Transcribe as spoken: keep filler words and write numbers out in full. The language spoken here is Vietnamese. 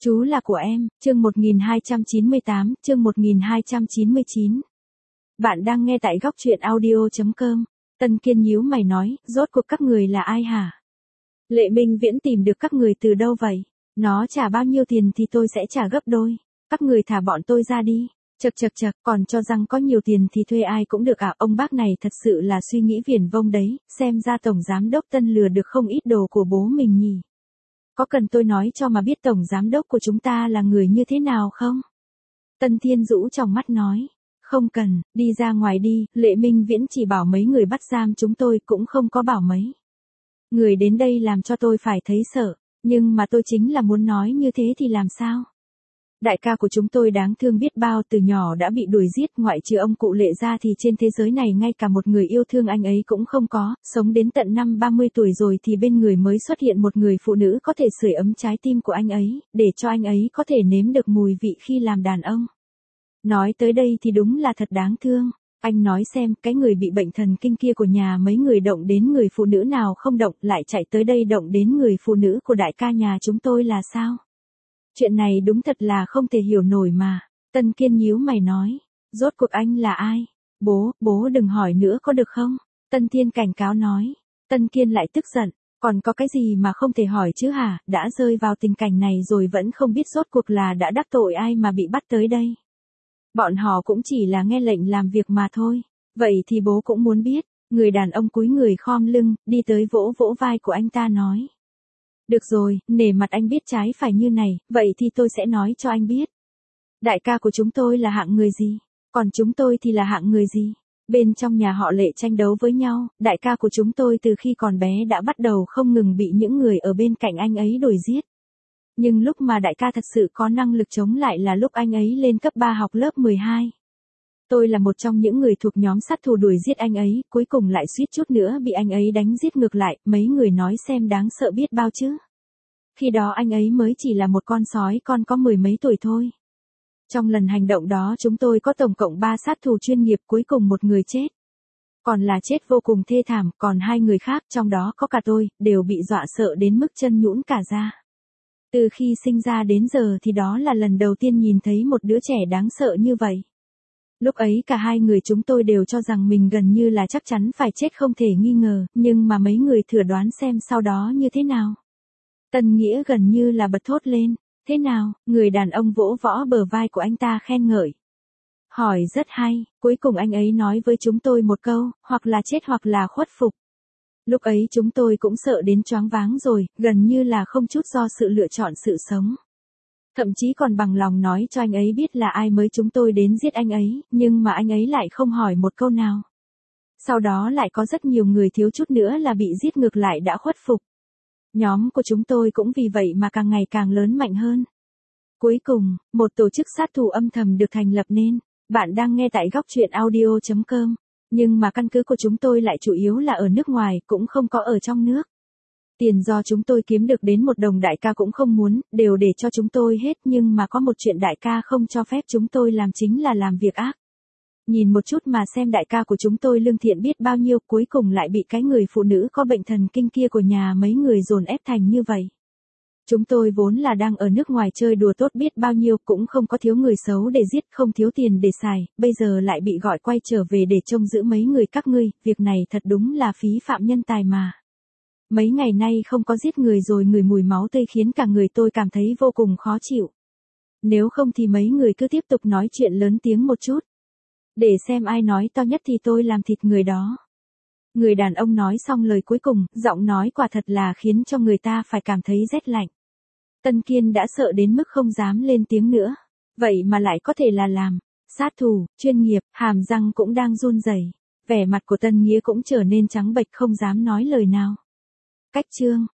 Chú là của em, chương một nghìn hai trăm chín mươi tám, chương một nghìn hai trăm chín mươi chín. Bạn đang nghe tại góc truyện audio chấm com. Tân Kiên nhíu mày nói, rốt cuộc các người là ai hả? Lệ Minh Viễn tìm được các người từ đâu vậy? Nó trả bao nhiêu tiền thì tôi sẽ trả gấp đôi. Các người thả bọn tôi ra đi. Chật chật chật, còn cho rằng có nhiều tiền thì thuê ai cũng được à? Ông bác này thật sự là suy nghĩ viển vông đấy, xem ra tổng giám đốc Tân lừa được không ít đồ của bố mình nhỉ. Có cần tôi nói cho mà biết tổng giám đốc của chúng ta là người như thế nào không? Tân Thiên rũ trong mắt nói. Không cần, đi ra ngoài đi, Lệ Minh Viễn chỉ bảo mấy người bắt giam chúng tôi, cũng không có bảo mấy người đến đây làm cho tôi phải thấy sợ, nhưng mà tôi chính là muốn nói như thế thì làm sao? Đại ca của chúng tôi đáng thương biết bao, từ nhỏ đã bị đuổi giết, ngoại trừ ông cụ Lệ ra thì trên thế giới này ngay cả một người yêu thương anh ấy cũng không có, sống đến tận năm ba mươi tuổi rồi thì bên người mới xuất hiện một người phụ nữ có thể sưởi ấm trái tim của anh ấy, để cho anh ấy có thể nếm được mùi vị khi làm đàn ông. Nói tới đây thì đúng là thật đáng thương. Anh nói xem, cái người bị bệnh thần kinh kia của nhà mấy người động đến người phụ nữ nào không động, lại chạy tới đây động đến người phụ nữ của đại ca nhà chúng tôi là sao? Chuyện này đúng thật là không thể hiểu nổi mà. Tân Kiên nhíu mày nói. Rốt cuộc anh là ai? Bố, bố đừng hỏi nữa có được không? Tân Thiên cảnh cáo nói. Tân Kiên lại tức giận. Còn có cái gì mà không thể hỏi chứ hả? Đã rơi vào tình cảnh này rồi vẫn không biết rốt cuộc là đã đắc tội ai mà bị bắt tới đây. Bọn họ cũng chỉ là nghe lệnh làm việc mà thôi. Vậy thì bố cũng muốn biết. Người đàn ông cúi người khom lưng, đi tới vỗ vỗ vai của anh ta nói. Được rồi, nể mặt anh biết trái phải như này, vậy thì tôi sẽ nói cho anh biết. Đại ca của chúng tôi là hạng người gì? Còn chúng tôi thì là hạng người gì? Bên trong nhà họ Lệ tranh đấu với nhau, đại ca của chúng tôi từ khi còn bé đã bắt đầu không ngừng bị những người ở bên cạnh anh ấy đuổi giết. Nhưng lúc mà đại ca thật sự có năng lực chống lại là lúc anh ấy lên cấp ba học lớp mười hai. Tôi là một trong những người thuộc nhóm sát thủ đuổi giết anh ấy, cuối cùng lại suýt chút nữa bị anh ấy đánh giết ngược lại, mấy người nói xem đáng sợ biết bao chứ. Khi đó anh ấy mới chỉ là một con sói con có mười mấy tuổi thôi. Trong lần hành động đó chúng tôi có tổng cộng ba sát thủ chuyên nghiệp, cuối cùng một người chết. Còn là chết vô cùng thê thảm, còn hai người khác, trong đó có cả tôi, đều bị dọa sợ đến mức chân nhũn cả ra. Từ khi sinh ra đến giờ thì đó là lần đầu tiên nhìn thấy một đứa trẻ đáng sợ như vậy. Lúc ấy cả hai người chúng tôi đều cho rằng mình gần như là chắc chắn phải chết không thể nghi ngờ, nhưng mà mấy người thử đoán xem sau đó như thế nào. Tân Nghĩa gần như là bật thốt lên. Thế nào? Người đàn ông vỗ võ bờ vai của anh ta khen ngợi. Hỏi rất hay, cuối cùng anh ấy nói với chúng tôi một câu, hoặc là chết hoặc là khuất phục. Lúc ấy chúng tôi cũng sợ đến choáng váng rồi, gần như là không chút do sự lựa chọn sự sống. Thậm chí còn bằng lòng nói cho anh ấy biết là ai mới chúng tôi đến giết anh ấy, nhưng mà anh ấy lại không hỏi một câu nào. Sau đó lại có rất nhiều người thiếu chút nữa là bị giết ngược lại đã khuất phục. Nhóm của chúng tôi cũng vì vậy mà càng ngày càng lớn mạnh hơn. Cuối cùng, một tổ chức sát thủ âm thầm được thành lập nên. Bạn đang nghe tại góc truyện audio chấm com. Nhưng mà căn cứ của chúng tôi lại chủ yếu là ở nước ngoài, cũng không có ở trong nước. Tiền do chúng tôi kiếm được đến một đồng đại ca cũng không muốn, đều để cho chúng tôi hết, nhưng mà có một chuyện đại ca không cho phép chúng tôi làm chính là làm việc ác. Nhìn một chút mà xem đại ca của chúng tôi lương thiện biết bao nhiêu, cuối cùng lại bị cái người phụ nữ có bệnh thần kinh kia của nhà mấy người dồn ép thành như vậy. Chúng tôi vốn là đang ở nước ngoài chơi đùa tốt biết bao nhiêu, cũng không có thiếu người xấu để giết, không thiếu tiền để xài, bây giờ lại bị gọi quay trở về để trông giữ mấy người các ngươi, việc này thật đúng là phí phạm nhân tài mà. Mấy ngày nay không có giết người rồi người mùi máu tươi khiến cả người tôi cảm thấy vô cùng khó chịu. Nếu không thì mấy người cứ tiếp tục nói chuyện lớn tiếng một chút. Để xem ai nói to nhất thì tôi làm thịt người đó. Người đàn ông nói xong lời cuối cùng, giọng nói quả thật là khiến cho người ta phải cảm thấy rét lạnh. Tân Kiên đã sợ đến mức không dám lên tiếng nữa. Vậy mà lại có thể là làm sát thủ, chuyên nghiệp, hàm răng cũng đang run rẩy. Vẻ mặt của Tân Nghĩa cũng trở nên trắng bệch không dám nói lời nào. Cách chương